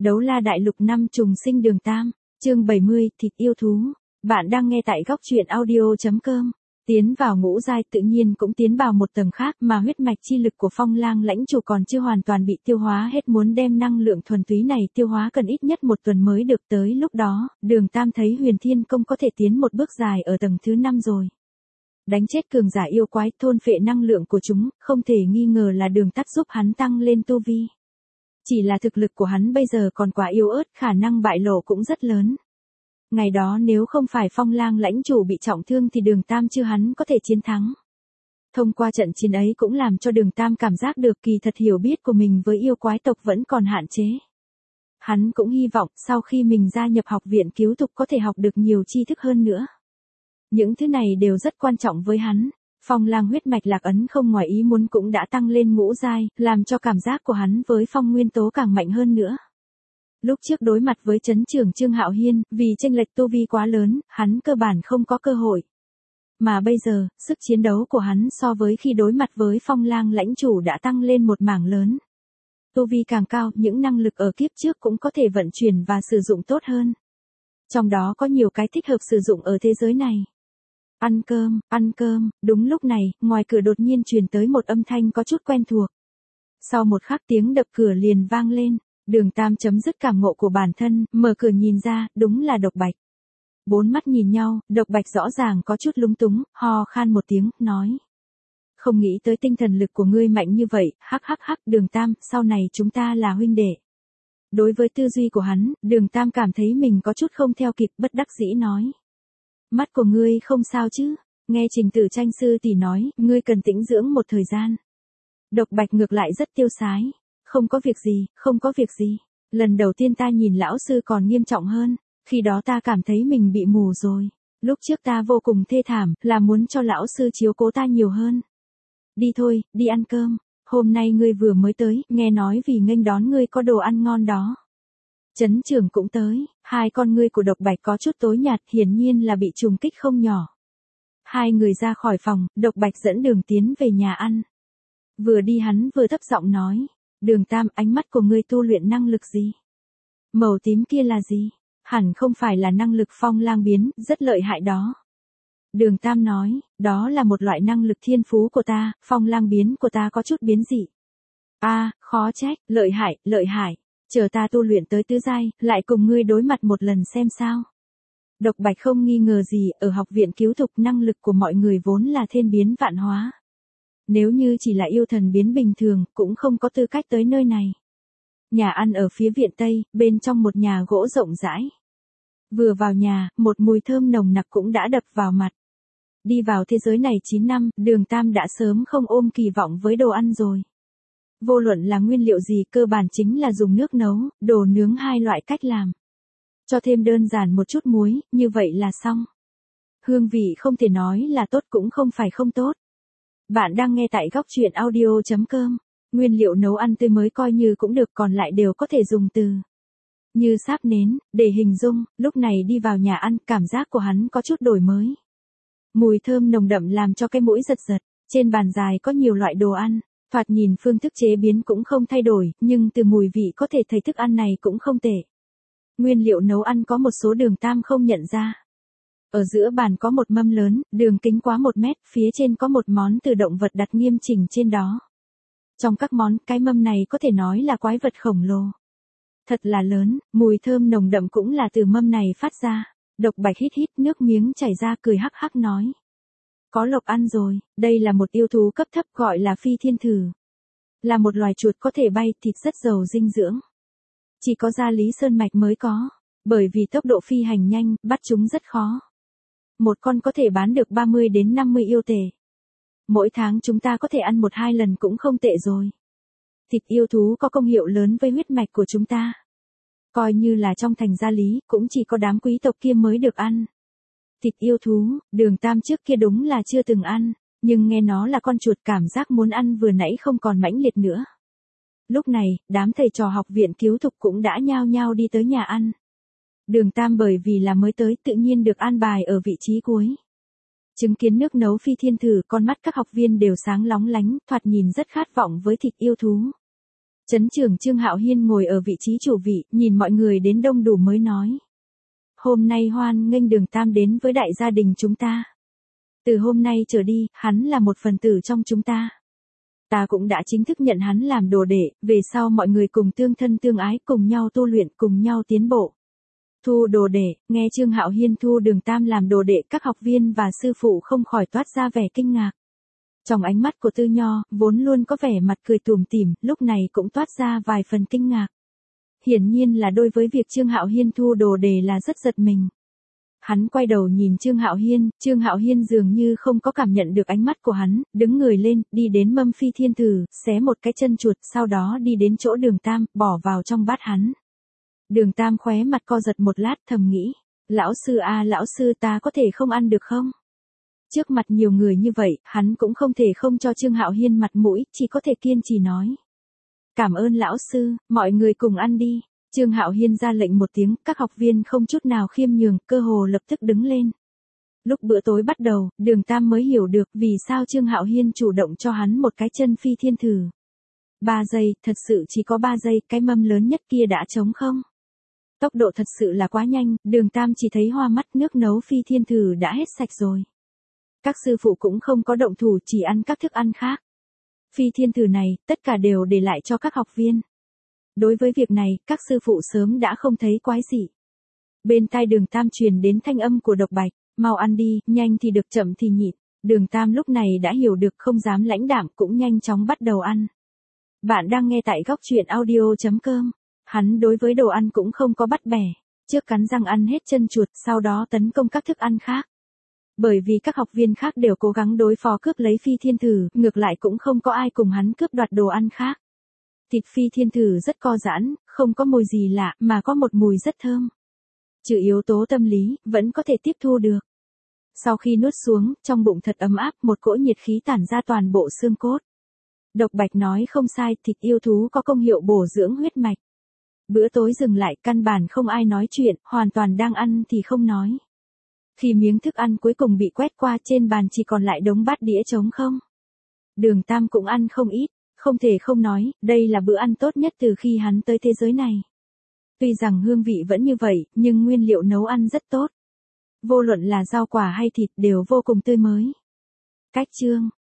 Đấu la đại lục năm trùng sinh đường tam, chương 70, thịt yêu thú. Bạn đang nghe tại góc truyện audio.com. Tiến vào ngũ giai tự nhiên cũng tiến vào một tầng khác mà huyết mạch chi lực của Phong Lang lãnh chủ còn chưa hoàn toàn bị tiêu hóa hết, muốn đem năng lượng thuần túy này tiêu hóa cần ít nhất một tuần mới được. Tới lúc đó, đường tam thấy Huyền Thiên Công có thể tiến một bước dài ở tầng thứ 5 rồi. Đánh chết cường giả yêu quái, thôn phệ năng lượng của chúng, không thể nghi ngờ là đường tắt giúp hắn tăng lên tu vi. Chỉ là thực lực của hắn bây giờ còn quá yếu ớt, khả năng bại lộ cũng rất lớn. Ngày đó nếu không phải Phong Lang lãnh chủ bị trọng thương thì đường tam chưa hắn có thể chiến thắng. Thông qua trận chiến ấy cũng làm cho đường tam cảm giác được kỳ thật hiểu biết của mình với yêu quái tộc vẫn còn hạn chế. Hắn cũng hy vọng sau khi mình gia nhập học viện cứu tục có thể học được nhiều tri thức hơn nữa. Những thứ này đều rất quan trọng với hắn. Phong Lang huyết mạch lạc ấn không ngoài ý muốn cũng đã tăng lên ngũ giai, làm cho cảm giác của hắn với phong nguyên tố càng mạnh hơn nữa. Lúc trước đối mặt với trấn trưởng Trương Hạo Hiên, vì chênh lệch tu vi quá lớn, hắn cơ bản không có cơ hội. Mà bây giờ, sức chiến đấu của hắn so với khi đối mặt với Phong Lang lãnh chủ đã tăng lên một mảng lớn. Tu vi càng cao, những năng lực ở kiếp trước cũng có thể vận chuyển và sử dụng tốt hơn. Trong đó có nhiều cái thích hợp sử dụng ở thế giới này. Ăn cơm, đúng lúc này, ngoài cửa đột nhiên truyền tới một âm thanh có chút quen thuộc. Sau một khắc tiếng đập cửa liền vang lên, đường tam chấm dứt cảm ngộ của bản thân, mở cửa nhìn ra, đúng là Độc Bạch. Bốn mắt nhìn nhau, Độc Bạch rõ ràng có chút lúng túng, ho khan một tiếng, nói. Không nghĩ tới tinh thần lực của ngươi mạnh như vậy, hắc, đường tam, sau này chúng ta là huynh đệ. Đối với tư duy của hắn, đường tam cảm thấy mình có chút không theo kịp, bất đắc dĩ nói. Mắt của ngươi không sao chứ, nghe Trình Tử Tranh sư tỷ nói, ngươi cần tĩnh dưỡng một thời gian. Độc Bạch ngược lại rất tiêu sái, không có việc gì, lần đầu tiên ta nhìn lão sư còn nghiêm trọng hơn, khi đó ta cảm thấy mình bị mù rồi, lúc trước ta vô cùng thê thảm, là muốn cho lão sư chiếu cố ta nhiều hơn. Đi thôi, đi ăn cơm, hôm nay ngươi vừa mới tới, nghe nói vì nghênh đón ngươi có đồ ăn ngon đó. Trấn trưởng cũng tới, hai con ngươi của Độc Bạch có chút tối nhạt, hiển nhiên là bị trùng kích không nhỏ. Hai người ra khỏi phòng, Độc Bạch dẫn đường tiến về nhà ăn. Vừa đi hắn vừa thấp giọng nói, đường tam, ánh mắt của ngươi tu luyện năng lực gì? Màu tím kia là gì? Hẳn không phải là năng lực Phong Lang biến, rất lợi hại đó. Đường tam nói, đó là một loại năng lực thiên phú của ta, Phong Lang biến của ta có chút biến dị. Khó trách, lợi hại. Chờ ta tu luyện tới tứ giai, lại cùng ngươi đối mặt một lần xem sao. Độc Bạch không nghi ngờ gì, ở học viện cứu thục năng lực của mọi người vốn là thiên biến vạn hóa. Nếu như chỉ là yêu thần biến bình thường, cũng không có tư cách tới nơi này. Nhà ăn ở phía viện Tây, bên trong một nhà gỗ rộng rãi. Vừa vào nhà, một mùi thơm nồng nặc cũng đã đập vào mặt. Đi vào thế giới này 9 năm, đường tam đã sớm không ôm kỳ vọng với đồ ăn rồi. Vô luận là nguyên liệu gì, cơ bản chính là dùng nước nấu, đồ nướng hai loại cách làm. Cho thêm đơn giản một chút muối, như vậy là xong. Hương vị không thể nói là tốt cũng không phải không tốt. Bạn đang nghe tại góc truyện audio.com. Nguyên liệu nấu ăn tươi mới coi như cũng được, còn lại đều có thể dùng từ như sáp nến, để hình dung. Lúc này đi vào nhà ăn, cảm giác của hắn có chút đổi mới. Mùi thơm nồng đậm làm cho cái mũi giật giật, trên bàn dài có nhiều loại đồ ăn. Thoạt nhìn phương thức chế biến cũng không thay đổi, nhưng từ mùi vị có thể thấy thức ăn này cũng không tệ. Nguyên liệu nấu ăn có một số đường tam không nhận ra. Ở giữa bàn có một mâm lớn, đường kính quá 1 mét, phía trên có một món từ động vật đặt nghiêm chỉnh trên đó. Trong các món, cái mâm này có thể nói là quái vật khổng lồ. Thật là lớn, mùi thơm nồng đậm cũng là từ mâm này phát ra. Độc Bạch hít nước miếng chảy ra, cười hắc nói. Có lộc ăn rồi, đây là một yêu thú cấp thấp gọi là phi thiên thử. Là một loài chuột có thể bay, thịt rất giàu dinh dưỡng. Chỉ có Gia Lý Sơn Mạch mới có, bởi vì tốc độ phi hành nhanh, bắt chúng rất khó. Một con có thể bán được 30 đến 50 yêu tệ. Mỗi tháng chúng ta có thể ăn 1-2 lần cũng không tệ rồi. Thịt yêu thú có công hiệu lớn với huyết mạch của chúng ta. Coi như là trong thành Gia Lý, cũng chỉ có đám quý tộc kia mới được ăn. Thịt yêu thú, đường tam trước kia đúng là chưa từng ăn, nhưng nghe nó là con chuột cảm giác muốn ăn vừa nãy không còn mãnh liệt nữa. Lúc này, đám thầy trò học viện cứu thục cũng đã nhao nhao đi tới nhà ăn. Đường tam bởi vì là mới tới tự nhiên được an bài ở vị trí cuối. Chứng kiến nước nấu phi thiên thử, con mắt các học viên đều sáng lóng lánh, thoạt nhìn rất khát vọng với thịt yêu thú. Trấn trưởng Trương Hạo Hiên ngồi ở vị trí chủ vị, nhìn mọi người đến đông đủ mới nói. Hôm nay hoan nghênh Đường Tam đến với đại gia đình chúng ta. Từ hôm nay trở đi, hắn là một phần tử trong chúng ta. Ta cũng đã chính thức nhận hắn làm đồ đệ, về sau mọi người cùng tương thân tương ái, cùng nhau tu luyện, cùng nhau tiến bộ. Thu đồ đệ, nghe Trương Hạo Hiên thu Đường Tam làm đồ đệ, các học viên và sư phụ không khỏi toát ra vẻ kinh ngạc. Trong ánh mắt của Tư Nho, vốn luôn có vẻ mặt cười tủm tỉm, lúc này cũng toát ra vài phần kinh ngạc. Hiển nhiên là đối với việc Trương Hạo Hiên thu đồ đề là rất giật mình. Hắn quay đầu nhìn Trương Hạo Hiên dường như không có cảm nhận được ánh mắt của hắn, đứng người lên, đi đến mâm phi thiên thử, xé một cái chân chuột, sau đó đi đến chỗ Đường Tam, bỏ vào trong bát hắn. Đường Tam khóe mặt co giật một lát, thầm nghĩ, lão sư à, lão sư, ta có thể không ăn được không? Trước mặt nhiều người như vậy, hắn cũng không thể không cho Trương Hạo Hiên mặt mũi, chỉ có thể kiên trì nói. Cảm ơn lão sư, mọi người cùng ăn đi. Trương Hạo Hiên ra lệnh một tiếng, các học viên không chút nào khiêm nhường, cơ hồ lập tức đứng lên. Lúc bữa tối bắt đầu, Đường Tam mới hiểu được vì sao Trương Hạo Hiên chủ động cho hắn một cái chân phi thiên thử. 3 giây, thật sự chỉ có 3 giây, cái mâm lớn nhất kia đã trống không? Tốc độ thật sự là quá nhanh, Đường Tam chỉ thấy hoa mắt, nước nấu phi thiên thử đã hết sạch rồi. Các sư phụ cũng không có động thủ, chỉ ăn các thức ăn khác. Phi thiên thử này, tất cả đều để lại cho các học viên. Đối với việc này, các sư phụ sớm đã không thấy quái gì. Bên tai Đường Tam truyền đến thanh âm của Độc Bạch, mau ăn đi, nhanh thì được chậm thì nhịn. Đường Tam lúc này đã hiểu được, không dám lãnh đạm, cũng nhanh chóng bắt đầu ăn. Bạn đang nghe tại góc truyện audio.com. Hắn đối với đồ ăn cũng không có bắt bẻ, trước cắn răng ăn hết chân chuột, sau đó tấn công các thức ăn khác. Bởi vì các học viên khác đều cố gắng đối phó cướp lấy phi thiên thử, ngược lại cũng không có ai cùng hắn cướp đoạt đồ ăn khác. Thịt phi thiên thử rất co giãn, không có mùi gì lạ, mà có một mùi rất thơm. Trừ yếu tố tâm lý, vẫn có thể tiếp thu được. Sau khi nuốt xuống, trong bụng thật ấm áp, một cỗ nhiệt khí tản ra toàn bộ xương cốt. Độc Bạch nói không sai, thịt yêu thú có công hiệu bổ dưỡng huyết mạch. Bữa tối dừng lại, căn bản không ai nói chuyện, hoàn toàn đang ăn thì không nói. Khi miếng thức ăn cuối cùng bị quét qua, trên bàn chỉ còn lại đống bát đĩa trống không. Đường Tam cũng ăn không ít, không thể không nói, đây là bữa ăn tốt nhất từ khi hắn tới thế giới này. Tuy rằng hương vị vẫn như vậy, nhưng nguyên liệu nấu ăn rất tốt. Vô luận là rau quả hay thịt đều vô cùng tươi mới. Cách chương